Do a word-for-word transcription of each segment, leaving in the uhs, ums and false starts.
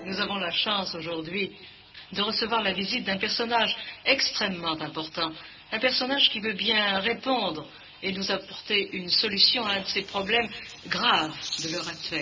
Nous avons la chance aujourd'hui de recevoir la visite d'un personnage extrêmement important, un personnage qui veut bien répondre et nous apporter une solution à un de ces problèmes graves de l'heure actuelle.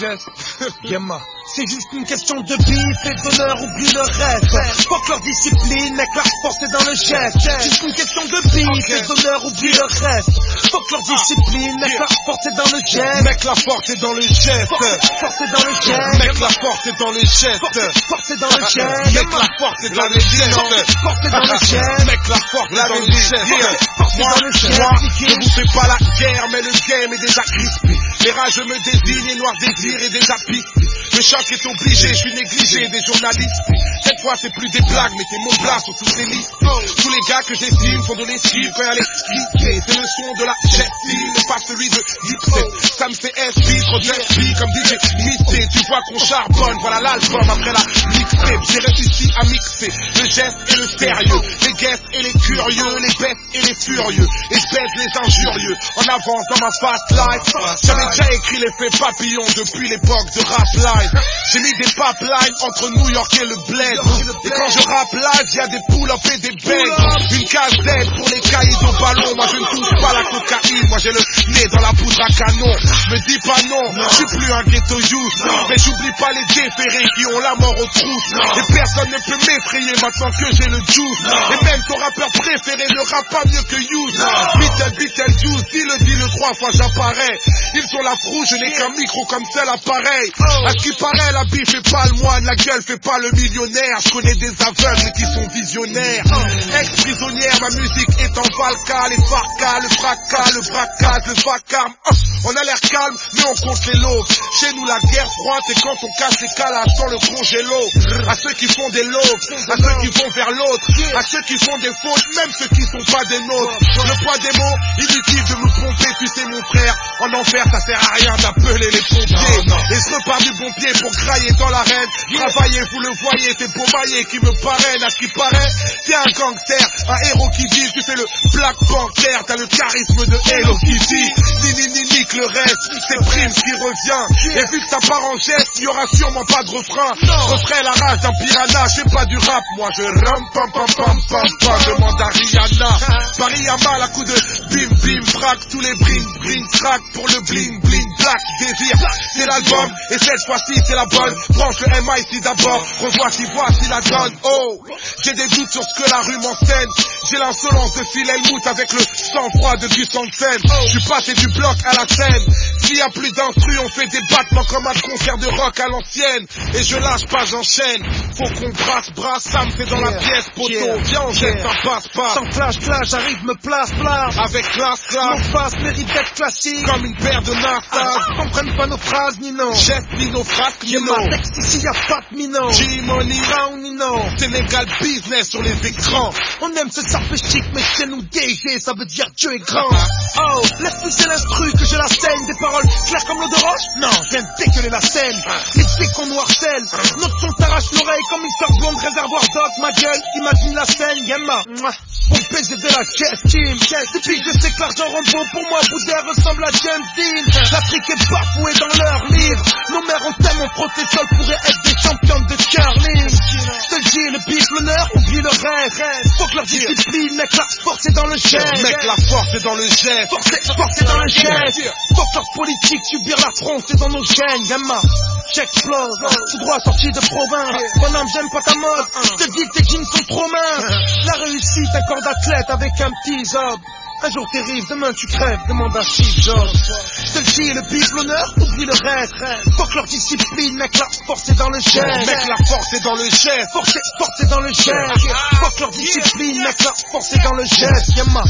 Yamma, c'est juste une question de bif et d'honneur, oublie le reste. Fuck leur discipline, mec, la force est dans le geste. Juste une question de bif et d'honneur, oublie le reste. Fuck leur discipline, mec, la force est dans le geste. Mec, la force est dans le geste. Force est dans le geste. Mec, la force est dans le geste. Force est dans le geste. Mec, la force est dans le geste. Force est dans le geste. Mec, la force est dans le geste. Force est dans le geste. Je vous fais pas la guerre, mais le game est déjà crispé. Les rageux me désignent et noir désir est déjà pisté. Le choc est obligé, je suis négligé des journalistes. Cette fois c'est plus des blagues, mais tes mots blas sont tous des listes. Tous les gars que j'estime font de l'esquive quand y'a les cliquer. C'est le son de la jetine, mais pas celui de Gibson. Ça me fait S P, trop d'F comme D J Misté. Tu vois qu'on charbonne, voilà l'album après la mixtape. J'ai réussi à mixer le geste et le sérieux, les guests et les curieux, les bêtes et les furieux, et je baise les injurieux. En avance dans ma fast life, j'avais déjà écrit l'effet papillon depuis l'époque de Rap Live. J'ai mis des pipelines entre New York et le bled. Et quand je rappe live, y'a des pull-up et des begs. Une case d'aide pour les caïds au ballon. Moi je ne touche pas la cocaïne, moi j'ai le nez dans la poudre à canon. Me dis pas non, je suis plus un ghetto youth. Mais j'oublie pas les déférés qui ont la mort aux trousses. Et personne ne peut m'effrayer maintenant que j'ai le juice. Et même ton rappeur préféré ne rappe pas mieux que Youth. Beatle, Beatle, Juice, dis-le, dis-le trois fois j'apparais. Ils ont la frouge, je n'ai qu'un micro comme celle appareil. À ce qui paraît, la bille fait pas le moine, la gueule fait pas le millionnaire. Je connais des aveugles qui sont visionnaires. Ex-prisonnière, ma musique est en valka. Les farcas, le fracas, le braquage, le vacarme. On a l'air calme, mais on compte les lots. Chez nous, la guerre froide, c'est quand on casse les calages dans le congélo. À ceux qui font des lots, à ceux qui vont vers l'autre, à ceux qui font des fautes, même ceux qui sont pas des nôtres. Le poids des mots, inutile de me tromper, tu sais mon frère. En enfer, ça sert à rien d'appeler les pompiers. Et je repars du bon pied pour crailler dans l'arène. Travailler, vous le voyez, c'est Beaumaillé qui me parraine. À ce qui paraît, t'es un gangster, un héros qui vit. Tu fais le Black Panther, t'as le charisme de Hello Kitty. Ni ni ni nique le reste, c'est Prime qui revient. Et vu que ça part en geste, y aura sûrement pas de refrain. Refrain la rage d'un piranha, j'ai pas du rap. Moi je ram pam pam pam pam pam. Demande à Rihanna. Paris à mal à coup de bim bim frac. Tous les bring bring crack pour le bling bling black. Désir, c'est l'album et cette fois-ci c'est la bonne. Branche le M I C d'abord, revois si voici la donne. Oh, j'ai des doutes sur ce que la rue m'enseigne. J'ai l'insolence de Phil Helmut avec le sang-froid de Gus Hansen. Je suis passé du bloc à la scène. S'il y a plus d'instru, on fait des battements comme un concert de rock à l'ancienne. Et je lâche pas, j'enchaîne. Faut qu'on brasse, brasse, ça me fait dans la pièce, poteau. Viens, on jette, ça passe pas. Sans flash, flash, j'arrive, me place, place. Avec classe, classe. Nos faces méritent d'être classiques. Comme une paire de nastas. Comprennent pas nos phrases, ni non. Chef, ni nos phrases, ni non. Ma texte ici, y'a pas de minot. G-Money, Brown, ni non. Sénégal business sur les écrans. On aime se saper chic, mais chez nous, D G, ça veut dire Dieu est grand. Oh, laisse pousser l'instru, que je la scène. Des paroles claires comme l'eau de roche. Non, je viens de dégueuler la scène. Les flics qu'on noircelle. Notre son t'arrache l'oreille comme une sœur blonde, réservoir d'oc, ma gueule. Imagine la scène, Yamma. Pour baiser de la caisse, team. Depuis je sais que l'argent rend beau, pour moi, Boudère ressemble à James Dean. L'Afrique est bafouée dans leur livre. Nos mères ont tellement frotté sol pourraient être des championnes de curling. Je te le dis, le bif, l'honneur, oublie le rêve. Faut que leur discipline, mec, la force est dans le geste. Mec, la force est dans le geste. Force est, force est dans le geste. Faut que leur politique, subir la France, c'est dans nos gènes, Yamma. J'explose, tout droit sorti de province. Bonhomme, j'aime pas ta mode. Je te dis que tes jeans sont trop minces. La réussite, un corps d'athlète avec un petit job. Un jour t'arrives, demain tu crèves, demande à Steve Jobs. Je te le dis, le bif, l'honneur, oublie le reste. Faut que leur discipline, mec, la force est dans le geste. Mec, la force est dans le geste. Force est, force est dans le geste. Faut que leur discipline, mec, la force est dans le geste. Yamma.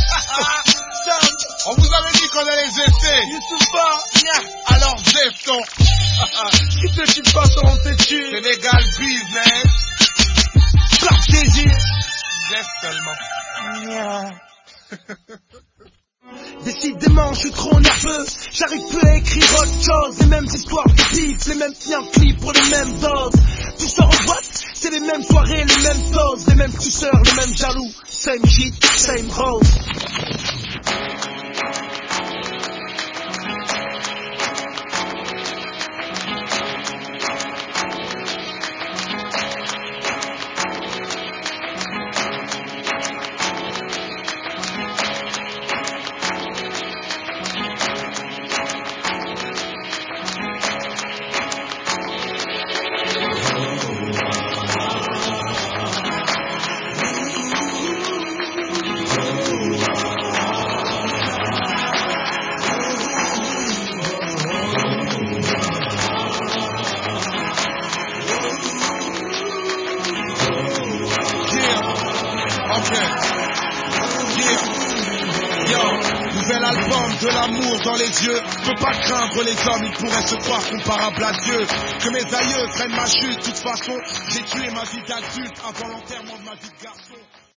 On vous avait dit qu'on allait zester. Youssoufa, alors zestons. Si ceux qui passent seront têtus. Sénégal business. Black désir. Zest seulement. Décidément, je suis trop nerveux. J'arrive plus à écrire autre chose. Les mêmes histoires de clips, les mêmes liens clips pour les mêmes doses. Tout sort en boîte, c'est les mêmes soirées, les mêmes doses, les mêmes tousseurs, les mêmes jaloux. Same shit, same rose. de l'amour dans les yeux. Peux pas craindre les hommes, ils pourraient se croire comparables à Dieu. Que mes aïeux prennent ma chute, de toute façon, j'ai tué ma vie d'adulte avant l'enterrement de ma vie de garçon.